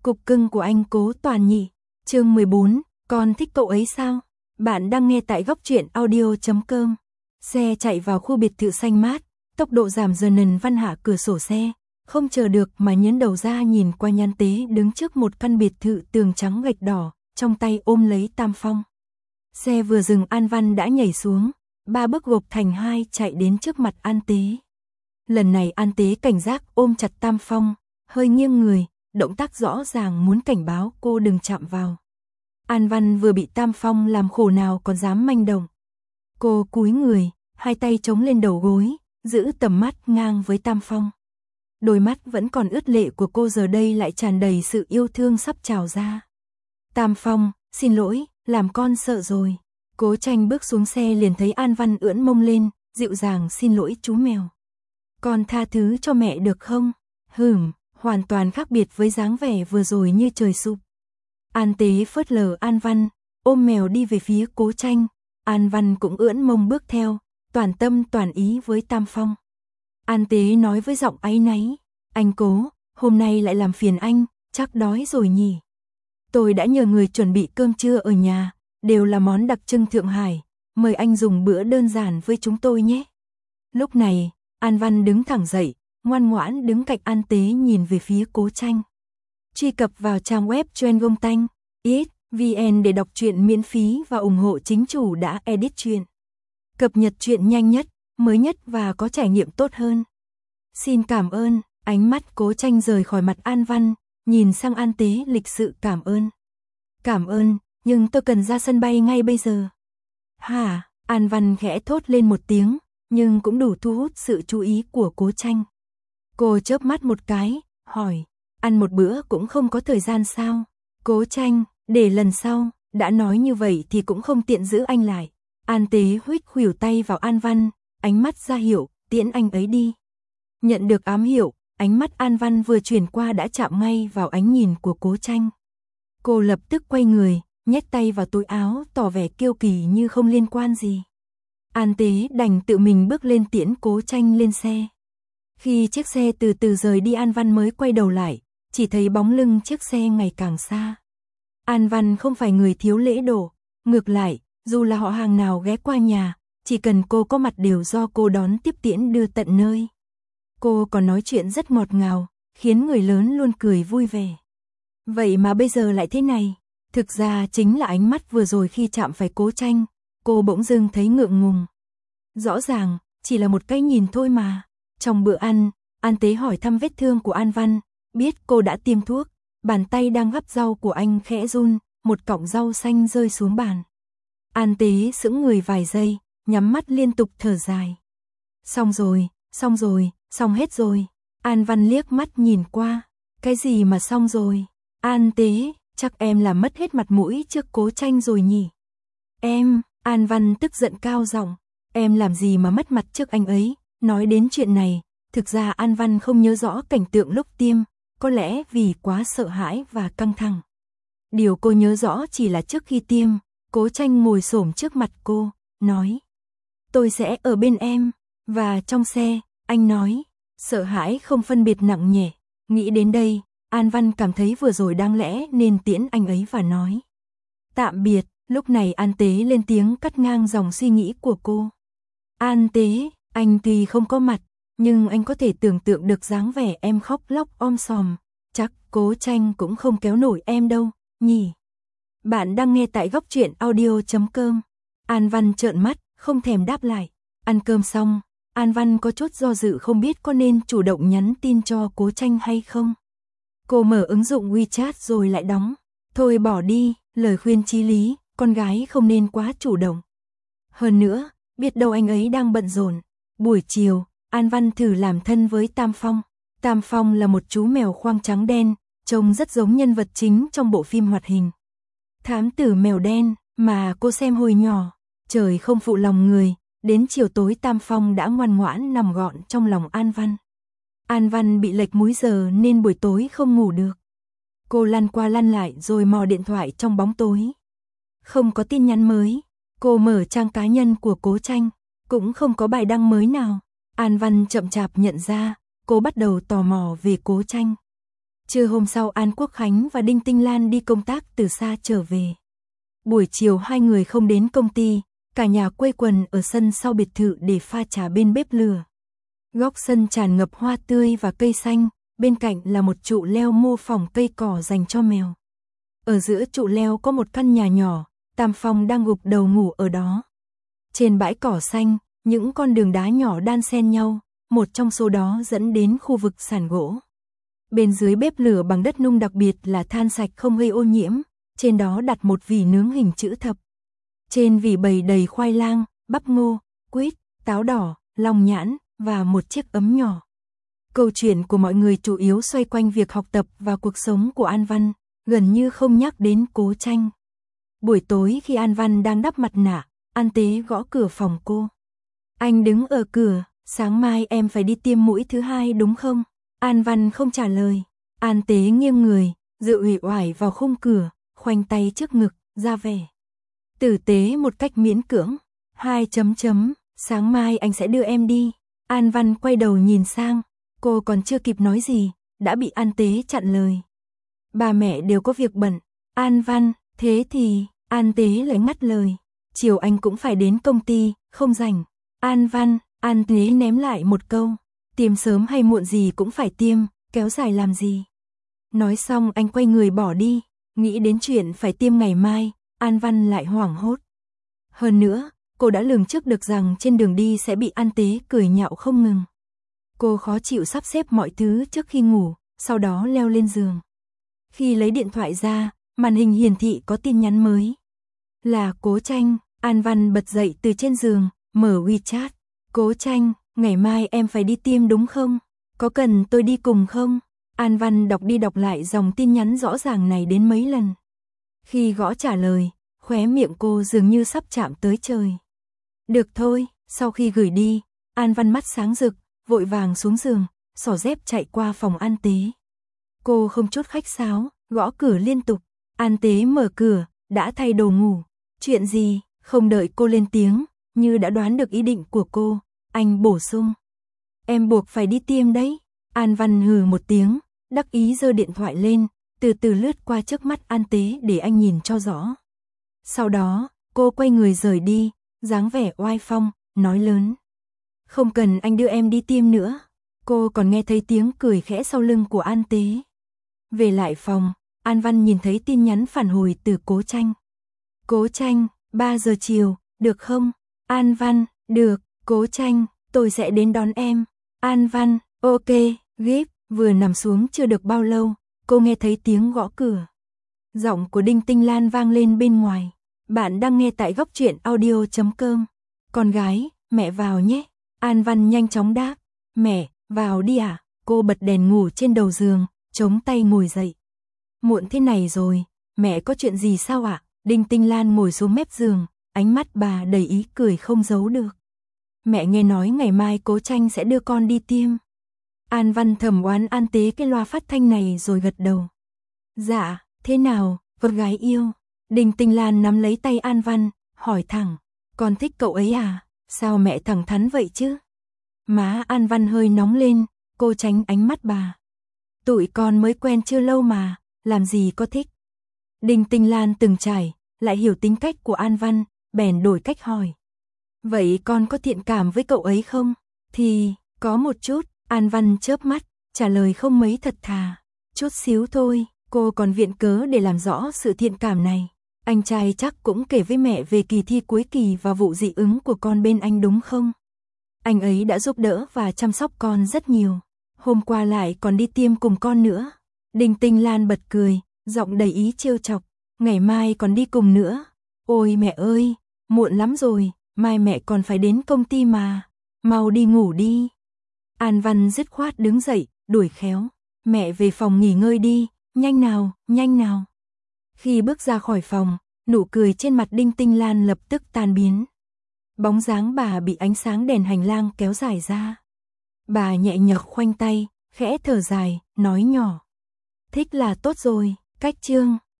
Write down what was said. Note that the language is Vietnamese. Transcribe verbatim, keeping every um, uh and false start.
Cục cưng của anh Cố Toàn nhỉ. Chương mười bốn, con thích cậu ấy sao? Bạn đang nghe tại góc truyện audio chấm com. Xe chạy vào khu biệt thự xanh mát, tốc độ giảm dần. Nần Văn hạ cửa sổ xe, không chờ được mà nhớn đầu ra nhìn qua Nhan Tế đứng trước một căn biệt thự tường trắng gạch đỏ, trong tay ôm lấy Tam Phong. Xe vừa dừng An Văn đã nhảy xuống, ba bước gộp thành hai chạy đến trước mặt An Tế. Lần này An Tế cảnh giác ôm chặt Tam Phong, hơi nghiêng người, động tác rõ ràng muốn cảnh báo cô đừng chạm vào. An Văn vừa bị Tam Phong làm khổ nào còn dám manh động. Cô cúi người, hai tay chống lên đầu gối, giữ tầm mắt ngang với Tam Phong. Đôi mắt vẫn còn ướt lệ của cô giờ đây lại tràn đầy sự yêu thương sắp trào ra. Tam Phong, xin lỗi, làm con sợ rồi. Cố Tranh bước xuống xe liền thấy An Văn ưỡn mông lên, dịu dàng xin lỗi chú mèo. Con tha thứ cho mẹ được không? Hửm, hoàn toàn khác biệt với dáng vẻ vừa rồi như trời sụp. An Tế phớt lờ An Văn, ôm mèo đi về phía Cố Tranh. An Văn cũng ưỡn mông bước theo, toàn tâm toàn ý với Tam Phong. An Tế nói với giọng áy náy, anh Cố, hôm nay lại làm phiền anh, chắc đói rồi nhỉ. Tôi đã nhờ người chuẩn bị cơm trưa ở nhà, đều là món đặc trưng Thượng Hải, mời anh dùng bữa đơn giản với chúng tôi nhé. Lúc này, An Văn đứng thẳng dậy, ngoan ngoãn đứng cạnh An Tế nhìn về phía Cố Tranh. Truy cập vào trang web Truyện Gông Tanh chấm vn để đọc truyện miễn phí và ủng hộ chính chủ đã edit truyện. Cập nhật truyện nhanh nhất, mới nhất và có trải nghiệm tốt hơn. Xin cảm ơn. Ánh mắt Cố Tranh rời khỏi mặt An Văn, nhìn sang An Tế lịch sự cảm ơn. Cảm ơn, nhưng tôi cần ra sân bay ngay bây giờ. Hả? An Văn khẽ thốt lên một tiếng, nhưng cũng đủ thu hút sự chú ý của Cố Tranh. Cô chớp mắt một cái, hỏi, ăn một bữa cũng không có thời gian sao? Cố Tranh, để lần sau, đã nói như vậy thì cũng không tiện giữ anh lại. An Tế huých khuỷu tay vào An Văn, ánh mắt ra hiệu, tiễn anh ấy đi. Nhận được ám hiệu, ánh mắt An Văn vừa chuyển qua đã chạm ngay vào ánh nhìn của Cố Tranh. Cô lập tức quay người, nhét tay vào túi áo tỏ vẻ kiêu kỳ như không liên quan gì. An Tế đành tự mình bước lên tiễn Cố Tranh lên xe. Khi chiếc xe từ từ rời đi An Văn mới quay đầu lại, chỉ thấy bóng lưng chiếc xe ngày càng xa. An Văn không phải người thiếu lễ độ, ngược lại, dù là họ hàng nào ghé qua nhà, chỉ cần cô có mặt đều do cô đón tiếp tiễn đưa tận nơi. Cô còn nói chuyện rất ngọt ngào, khiến người lớn luôn cười vui vẻ. Vậy mà bây giờ lại thế này, thực ra chính là ánh mắt vừa rồi khi chạm phải Cố Tranh, cô bỗng dưng thấy ngượng ngùng. Rõ ràng, chỉ là một cái nhìn thôi mà. Trong bữa ăn, An Tế hỏi thăm vết thương của An Văn, biết cô đã tiêm thuốc, bàn tay đang gắp rau của anh khẽ run, một cọng rau xanh rơi xuống bàn. An Tế sững người vài giây, nhắm mắt liên tục thở dài. Xong rồi, xong rồi, xong hết rồi. An Văn liếc mắt nhìn qua, cái gì mà xong rồi? An Tế, chắc em làm mất hết mặt mũi trước Cố Tranh rồi nhỉ? Em, An Văn tức giận cao giọng, em làm gì mà mất mặt trước anh ấy? Nói đến chuyện này, thực ra An Văn không nhớ rõ cảnh tượng lúc tiêm, có lẽ vì quá sợ hãi và căng thẳng. Điều cô nhớ rõ chỉ là trước khi tiêm, Cố Tranh ngồi xổm trước mặt cô, nói, tôi sẽ ở bên em, và trong xe, anh nói, sợ hãi không phân biệt nặng nhẹ. Nghĩ đến đây, An Văn cảm thấy vừa rồi đáng lẽ nên tiễn anh ấy và nói tạm biệt. Lúc này An Tế lên tiếng cắt ngang dòng suy nghĩ của cô. An Tế, anh tuy không có mặt, nhưng anh có thể tưởng tượng được dáng vẻ em khóc lóc om sòm. Chắc Cố Tranh cũng không kéo nổi em đâu, nhỉ? Bạn đang nghe tại góc truyện audio chấm com. An Văn trợn mắt, không thèm đáp lại. Ăn cơm xong, An Văn có chút do dự không biết có nên chủ động nhắn tin cho Cố Tranh hay không. Cô mở ứng dụng WeChat rồi lại đóng. Thôi bỏ đi, lời khuyên chí lý, con gái không nên quá chủ động. Hơn nữa, biết đâu anh ấy đang bận rộn. Buổi chiều, An Văn thử làm thân với Tam Phong. Tam Phong là một chú mèo khoang trắng đen, trông rất giống nhân vật chính trong bộ phim hoạt hình Thám tử mèo đen mà cô xem hồi nhỏ. Trời không phụ lòng người, đến chiều tối Tam Phong đã ngoan ngoãn nằm gọn trong lòng An Văn. An Văn bị lệch múi giờ nên buổi tối không ngủ được. Cô lăn qua lăn lại rồi mò điện thoại trong bóng tối. Không có tin nhắn mới. Cô mở trang cá nhân của Cố Tranh, cũng không có bài đăng mới nào. An Văn chậm chạp nhận ra, cô bắt đầu tò mò về Cố Tranh. Trưa hôm sau An Quốc Khánh và Đinh Tinh Lan đi công tác từ xa trở về. Buổi chiều hai người không đến công ty, cả nhà quây quần ở sân sau biệt thự để pha trà bên bếp lửa. Góc sân tràn ngập hoa tươi và cây xanh, bên cạnh là một trụ leo mô phỏng cây cỏ dành cho mèo. Ở giữa trụ leo có một căn nhà nhỏ, Tam Phong đang gục đầu ngủ ở đó. Trên bãi cỏ xanh, những con đường đá nhỏ đan xen nhau, một trong số đó dẫn đến khu vực sàn gỗ. Bên dưới bếp lửa bằng đất nung đặc biệt là than sạch không gây ô nhiễm, trên đó đặt một vỉ nướng hình chữ thập. Trên vỉ bày đầy khoai lang, bắp ngô, quýt, táo đỏ, long nhãn và một chiếc ấm nhỏ. Câu chuyện của mọi người chủ yếu xoay quanh việc học tập và cuộc sống của An Văn, gần như không nhắc đến Cố Tranh. Buổi tối khi An Văn đang đắp mặt nạ, An Tế gõ cửa phòng cô. Anh đứng ở cửa, sáng mai em phải đi tiêm mũi thứ hai đúng không? An Văn không trả lời. An Tế nghiêng người, dựa uể oải vào khung cửa, khoanh tay trước ngực, ra vẻ tử tế một cách miễn cưỡng. Hai chấm chấm, sáng mai anh sẽ đưa em đi. An Văn quay đầu nhìn sang, cô còn chưa kịp nói gì, đã bị An Tế chặn lời. Ba mẹ đều có việc bận. An Văn, thế thì, An Tế lại ngắt lời. Chiều anh cũng phải đến công ty, không rảnh. An Văn, An Tế ném lại một câu. Tiêm sớm hay muộn gì cũng phải tiêm, kéo dài làm gì. Nói xong anh quay người bỏ đi, nghĩ đến chuyện phải tiêm ngày mai, An Văn lại hoảng hốt. Hơn nữa, cô đã lường trước được rằng trên đường đi sẽ bị An Tế cười nhạo không ngừng. Cô khó chịu sắp xếp mọi thứ trước khi ngủ, sau đó leo lên giường. Khi lấy điện thoại ra, màn hình hiển thị có tin nhắn mới. Là Cố Tranh. An Văn bật dậy từ trên giường, mở WeChat. Cố Tranh, ngày mai em phải đi tiêm đúng không? Có cần tôi đi cùng không? An Văn đọc đi đọc lại dòng tin nhắn rõ ràng này đến mấy lần. Khi gõ trả lời, khóe miệng cô dường như sắp chạm tới trời. Được thôi, sau khi gửi đi, An Văn mắt sáng rực, vội vàng xuống giường, xỏ dép chạy qua phòng An Tế. Cô không chút khách sáo, gõ cửa liên tục. An Tế mở cửa, đã thay đồ ngủ. Chuyện gì? Không đợi cô lên tiếng, như đã đoán được ý định của cô, anh bổ sung. Em buộc phải đi tiêm đấy. An Văn hừ một tiếng, đắc ý giơ điện thoại lên, từ từ lướt qua trước mắt An Tế để anh nhìn cho rõ. Sau đó, cô quay người rời đi, dáng vẻ oai phong, nói lớn. Không cần anh đưa em đi tiêm nữa. Cô còn nghe thấy tiếng cười khẽ sau lưng của An Tế. Về lại phòng, An Văn nhìn thấy tin nhắn phản hồi từ Cố Tranh. Cố Tranh, ba giờ chiều, được không? An Văn, được. Cố Tranh, tôi sẽ đến đón em. An Văn, ok, gíp. Vừa nằm xuống chưa được bao lâu, cô nghe thấy tiếng gõ cửa. Giọng của Đinh Tinh Lan vang lên bên ngoài. Bạn đang nghe tại góc truyện audio chấm com. Con gái, mẹ vào nhé. An Văn nhanh chóng đáp. Mẹ, vào đi à? Cô bật đèn ngủ trên đầu giường, chống tay ngồi dậy. Muộn thế này rồi, mẹ có chuyện gì sao ạ? À? Đinh Tinh Lan ngồi xuống mép giường, ánh mắt bà đầy ý cười không giấu được. Mẹ nghe nói ngày mai Cố Tranh sẽ đưa con đi tiêm. An Văn thầm oán An Tế cái loa phát thanh này rồi gật đầu. Dạ, thế nào, con gái yêu? Đinh Tinh Lan nắm lấy tay An Văn, hỏi thẳng. Con thích cậu ấy à? Sao mẹ thẳng thắn vậy chứ? Má An Văn hơi nóng lên, cô tránh ánh mắt bà. Tụi con mới quen chưa lâu mà, làm gì có thích. Đinh Tinh Lan từng trải, lại hiểu tính cách của An Văn, bèn đổi cách hỏi. Vậy con có thiện cảm với cậu ấy không? Thì, có một chút. An Văn chớp mắt, trả lời không mấy thật thà. Chút xíu thôi, cô còn viện cớ để làm rõ sự thiện cảm này. Anh trai chắc cũng kể với mẹ về kỳ thi cuối kỳ và vụ dị ứng của con bên anh đúng không? Anh ấy đã giúp đỡ và chăm sóc con rất nhiều. Hôm qua lại còn đi tiêm cùng con nữa. Đinh Tinh Lan bật cười, giọng đầy ý trêu chọc. Ngày mai còn đi cùng nữa. Ôi mẹ ơi, muộn lắm rồi, mai mẹ còn phải đến công ty mà. Mau đi ngủ đi. An Văn dứt khoát đứng dậy, đuổi khéo. Mẹ về phòng nghỉ ngơi đi, nhanh nào, nhanh nào. Khi bước ra khỏi phòng, nụ cười trên mặt Đinh Tinh Lan lập tức tan biến. Bóng dáng bà bị ánh sáng đèn hành lang kéo dài ra. Bà nhẹ nhàng khoanh tay, khẽ thở dài, nói nhỏ. Thích là tốt rồi, cách chương.